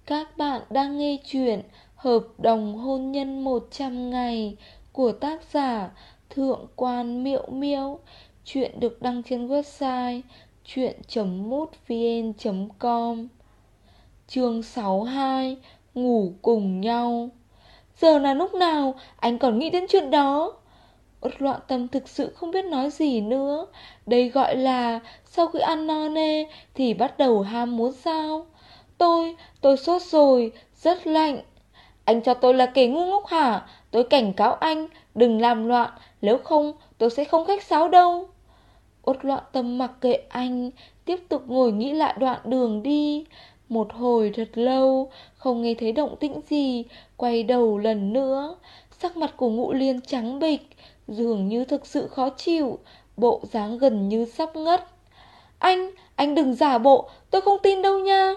Các bạn đang nghe chuyện Hợp đồng hôn nhân 100 ngày của tác giả Thượng quan Miệu Miêu. Chuyện được đăng trên website chuyện.mútvn.com. Chương 62: Ngủ cùng nhau. Giờ là lúc nào anh còn nghĩ đến chuyện đó? Uất Loạn Tâm thực sự không biết nói gì nữa. Đây gọi là sau khi ăn no nê thì bắt đầu ham muốn sao? Tôi sốt rồi, rất lạnh. Anh cho tôi là kẻ ngu ngốc hả? Tôi cảnh cáo anh, đừng làm loạn, nếu không tôi sẽ không khách sáo đâu. Uất Loạn Tâm mặc kệ anh, tiếp tục ngồi nghĩ lại đoạn đường đi. Một hồi thật lâu, không nghe thấy động tĩnh gì, quay đầu lần nữa. Sắc mặt của Ngụ Liên trắng bệch, dường như thực sự khó chịu, bộ dáng gần như sắp ngất. Anh đừng giả bộ, tôi không tin đâu nha.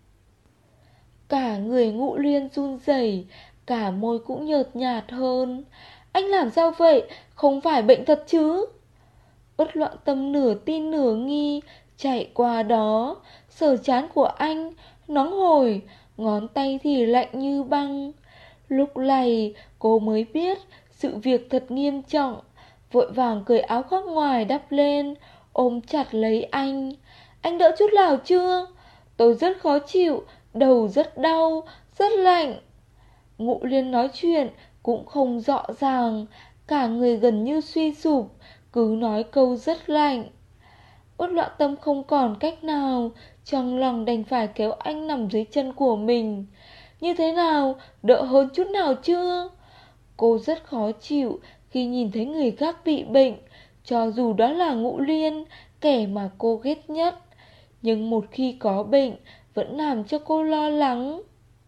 Cả người Ngụ Liên run rẩy, cả môi cũng nhợt nhạt hơn. Anh làm sao vậy? Không phải bệnh thật chứ? Uất Loạn Tâm nửa tin nửa nghi chạy qua đó, sờ trán của anh, nóng hổi, ngón tay thì lạnh như băng. Lúc này cô mới biết sự việc thật nghiêm trọng, vội vàng cởi áo khoác ngoài đắp lên, ôm chặt lấy anh. Anh đỡ chút nào chưa? Tôi rất khó chịu, đầu rất đau, rất lạnh. Ngụ Liên nói chuyện cũng không rõ ràng, cả người gần như suy sụp, cứ nói câu rất lạnh. Uất Loạn Tâm không còn cách nào, trong lòng đành phải kéo anh nằm dưới chân của mình. Như thế nào, đỡ hơn chút nào chưa? Cô rất khó chịu khi nhìn thấy người khác bị bệnh, cho dù đó là Ngụ Liên, kẻ mà cô ghét nhất. Nhưng một khi có bệnh, vẫn làm cho cô lo lắng.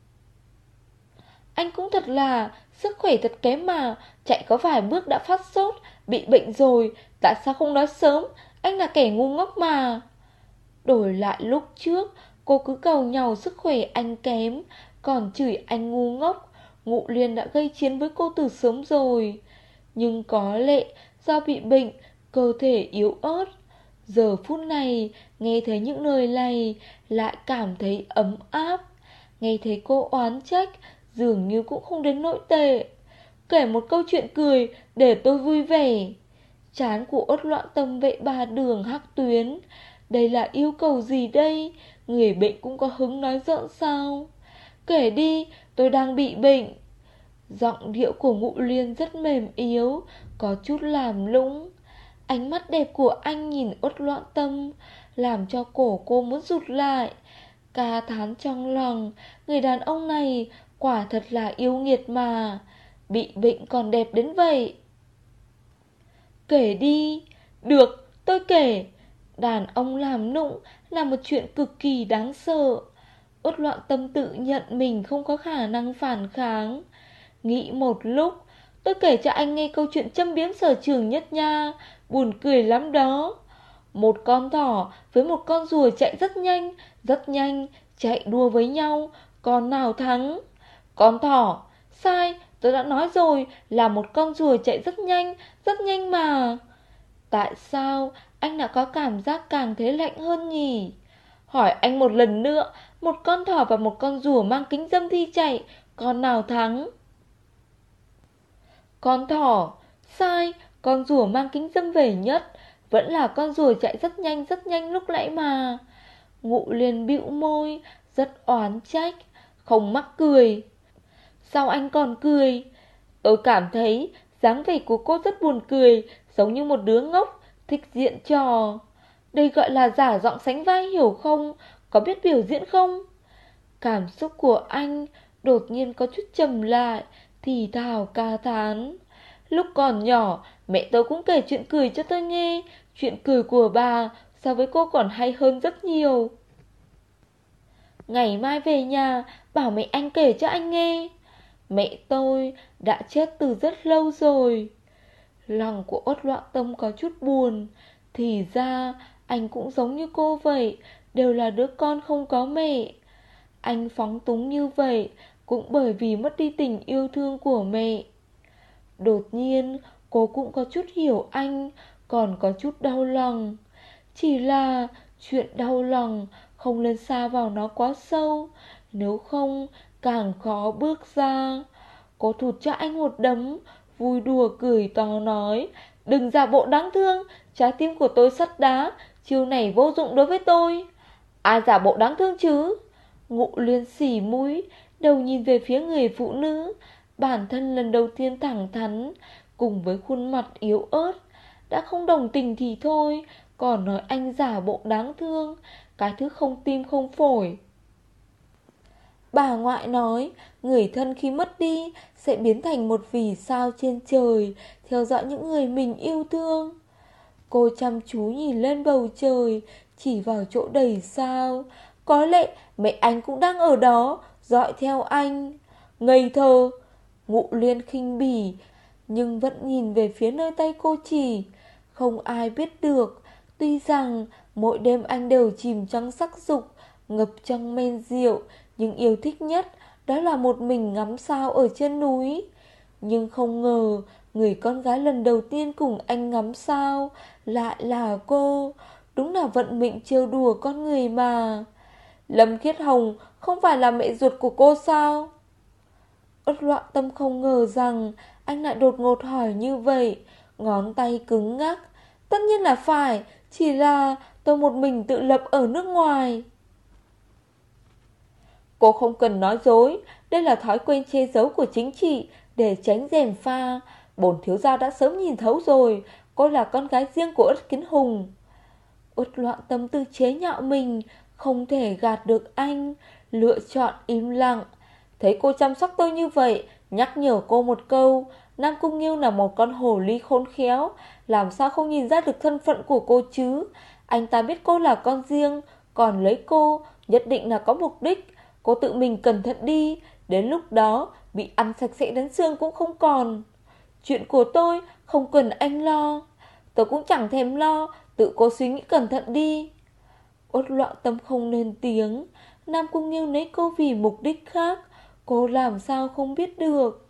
Anh cũng thật là, sức khỏe thật kém mà, chạy có vài bước đã phát sốt, bị bệnh rồi, tại sao không nói sớm, anh là kẻ ngu ngốc mà. Đổi lại lúc trước, cô cứ cầu nhau sức khỏe anh kém, còn chửi anh ngu ngốc. Ngụ Liên đã gây chiến với cô từ sớm rồi. Nhưng có lẽ do bị bệnh, cơ thể yếu ớt. Giờ phút này, nghe thấy những lời này, lại cảm thấy ấm áp. Nghe thấy cô oán trách, dường như cũng không đến nỗi tệ. Kể một câu chuyện cười để tôi vui vẻ. Trán của Uất Loạn Tâm vậy ba đường hắc tuyến. Đây là yêu cầu gì đây? Người bệnh cũng có hứng nói giỡn sao? Kể đi, tôi đang bị bệnh. Giọng điệu của Ngụ Liên rất mềm yếu, có chút làm lũng. Ánh mắt đẹp của anh nhìn Uất Loạn Tâm, làm cho cổ cô muốn rụt lại. Ca thán trong lòng, người đàn ông này quả thật là yêu nghiệt mà, bị bệnh còn đẹp đến vậy. Kể đi. Được, tôi kể. Đàn ông làm nũng là một chuyện cực kỳ đáng sợ. Uất Loạn Tâm tự nhận mình không có khả năng phản kháng. Nghĩ một lúc, tôi kể cho anh nghe câu chuyện châm biếm sở trường nhất nha, buồn cười lắm đó. Một con thỏ với một con rùa chạy rất nhanh, chạy đua với nhau, con nào thắng? Con thỏ. Sai, tôi đã nói rồi là một con rùa chạy rất nhanh mà. Tại sao anh đã có cảm giác càng thế lạnh hơn nhỉ? Hỏi anh một lần nữa, một con thỏ và một con rùa mang kính dâm thi chạy, con nào thắng? Con thỏ. Sai, con rùa mang kính dâm về nhất, vẫn là con rùa chạy rất nhanh lúc nãy mà. Ngụ Liên bĩu môi, rất oán trách, không mắc cười. Sao anh còn cười? Tôi cảm thấy dáng vẻ của cô rất buồn cười, giống như một đứa ngốc, thích diễn trò. Đây gọi là giả giọng sánh vai hiểu không? Có biết biểu diễn không? Cảm xúc của anh đột nhiên có chút trầm lại, thì thào ca thán. Lúc còn nhỏ, mẹ tôi cũng kể chuyện cười cho tôi nghe. Chuyện cười của bà so với cô còn hay hơn rất nhiều. Ngày mai về nhà, bảo mẹ anh kể cho anh nghe. Mẹ tôi đã chết từ rất lâu rồi. Lòng của Uất Loạn Tâm có chút buồn. Thì ra anh cũng giống như cô vậy, đều là đứa con không có mẹ. Anh phóng túng như vậy cũng bởi vì mất đi tình yêu thương của mẹ. Đột nhiên cô cũng có chút hiểu anh, còn có chút đau lòng. Chỉ là chuyện đau lòng không nên sa vào nó quá sâu, nếu không càng khó bước ra. Cô thụt cho anh một đấm, vui đùa cười to nói, đừng giả bộ đáng thương, trái tim của tôi sắt đá, chiêu này vô dụng đối với tôi. Ai giả bộ đáng thương chứ? Ngụ Liên xỉ mũi, đầu nhìn về phía người phụ nữ, bản thân lần đầu tiên thẳng thắn, cùng với khuôn mặt yếu ớt. Đã không đồng tình thì thôi, còn nói anh giả bộ đáng thương, cái thứ không tim không phổi. Bà ngoại nói, người thân khi mất đi sẽ biến thành một vì sao trên trời, theo dõi những người mình yêu thương. Cô chăm chú nhìn lên bầu trời, chỉ vào chỗ đầy sao. Có lẽ mẹ anh cũng đang ở đó, dõi theo anh. Ngây thơ! Ngụ Liên khinh bỉ, nhưng vẫn nhìn về phía nơi tay cô chỉ. Không ai biết được, tuy rằng mỗi đêm anh đều chìm trong sắc dục, ngập trong men rượu, nhưng yêu thích nhất đó là một mình ngắm sao ở trên núi. Nhưng không ngờ, người con gái lần đầu tiên cùng anh ngắm sao lại là cô. Đúng là vận mệnh trêu đùa con người mà. Lâm Khiết Hồng không phải là mẹ ruột của cô sao? Uất Loạn Tâm không ngờ rằng anh lại đột ngột hỏi như vậy, ngón tay cứng ngắc. Tất nhiên là phải, chỉ là tôi một mình tự lập ở nước ngoài. Cô không cần nói dối, đây là thói quen che giấu của chính trị để tránh gièm pha. Bổn thiếu gia đã sớm nhìn thấu rồi, cô là con gái riêng của Uất Kiến Hùng. Uất Loạn Tâm tự chế nhạo mình, không thể gạt được anh, lựa chọn im lặng. Thấy cô chăm sóc tôi như vậy, nhắc nhở cô một câu, Nam Cung Nghiêu là một con hồ ly khôn khéo, làm sao không nhìn ra được thân phận của cô chứ? Anh ta biết cô là con riêng, còn lấy cô nhất định là có mục đích. Cô tự mình cẩn thận đi, đến lúc đó bị ăn sạch sẽ đến xương cũng không còn. Chuyện của tôi không cần anh lo, tôi cũng chẳng thèm lo, tự cô suy nghĩ cẩn thận đi. Uất Loạn Tâm không lên tiếng. Nam Cung Nghiêu lấy cô vì mục đích khác, cô làm sao không biết được.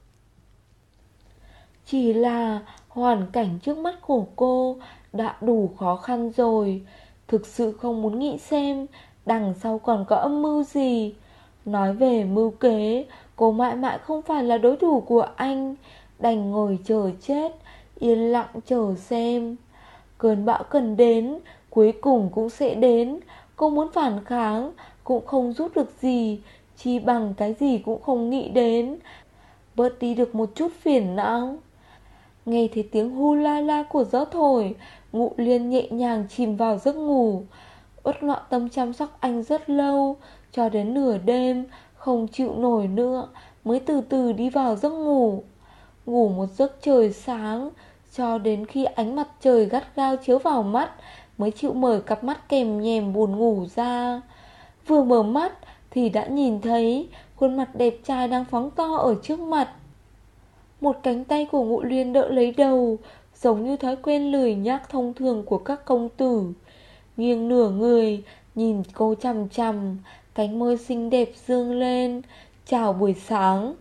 Chỉ là hoàn cảnh trước mắt của cô đã đủ khó khăn rồi, thực sự không muốn nghĩ xem đằng sau còn có âm mưu gì. Nói về mưu kế, cô mãi mãi không phải là đối thủ của anh, đành ngồi chờ chết, yên lặng chờ xem. Cơn bão cần đến, cuối cùng cũng sẽ đến. Cô muốn phản kháng, cũng không giúp được gì, chi bằng cái gì cũng không nghĩ đến, bớt đi được một chút phiền não. Nghe thấy tiếng hu la la của gió thổi, Ngụ Liên nhẹ nhàng chìm vào giấc ngủ. Uất Loạn Tâm chăm sóc anh rất lâu, cho đến nửa đêm, không chịu nổi nữa, mới từ từ đi vào giấc ngủ. Ngủ một giấc trời sáng, cho đến khi ánh mặt trời gắt gao chiếu vào mắt, mới chịu mở cặp mắt kèm nhèm buồn ngủ ra. Vừa mở mắt thì đã nhìn thấy khuôn mặt đẹp trai đang phóng to ở trước mặt. Một cánh tay của Ngụ Liên đỡ lấy đầu, giống như thói quen lười nhác thông thường của các công tử. Nghiêng nửa người, nhìn cô chằm chằm, cánh môi xinh đẹp dương lên. Chào buổi sáng.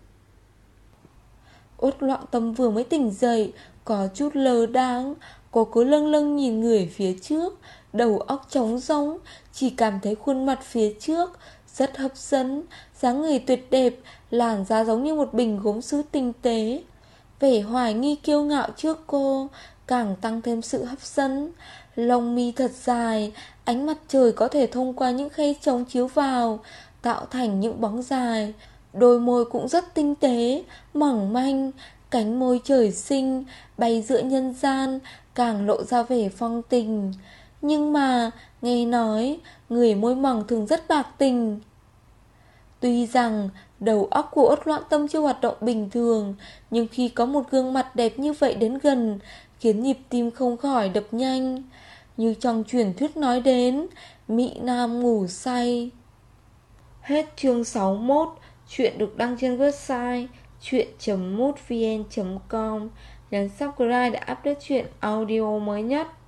Uất Loạn Tâm vừa mới tỉnh dậy, có chút lờ đáng. Cô cứ lâng lâng nhìn người phía trước, đầu óc trống rỗng, chỉ cảm thấy khuôn mặt phía trước rất hấp dẫn, dáng người tuyệt đẹp, làn da giống như một bình gốm sứ tinh tế. Vẻ hoài nghi kiêu ngạo trước cô càng tăng thêm sự hấp dẫn. Lông mi thật dài, ánh mặt trời có thể thông qua những khe trống chiếu vào, tạo thành những bóng dài. Đôi môi cũng rất tinh tế, mỏng manh, cánh môi trời sinh, bay giữa nhân gian, càng lộ ra vẻ phong tình. Nhưng mà, nghe nói, người môi mỏng thường rất bạc tình. Tuy rằng đầu óc của Uất Loạn Tâm chưa hoạt động bình thường, nhưng khi có một gương mặt đẹp như vậy đến gần, khiến nhịp tim không khỏi đập nhanh. Như trong truyền thuyết nói đến, Mỹ Nam ngủ say. Hết chương 61. Chuyện được đăng trên website chuyện.mútvn.com. Nhấn subscribe để update chuyện audio mới nhất.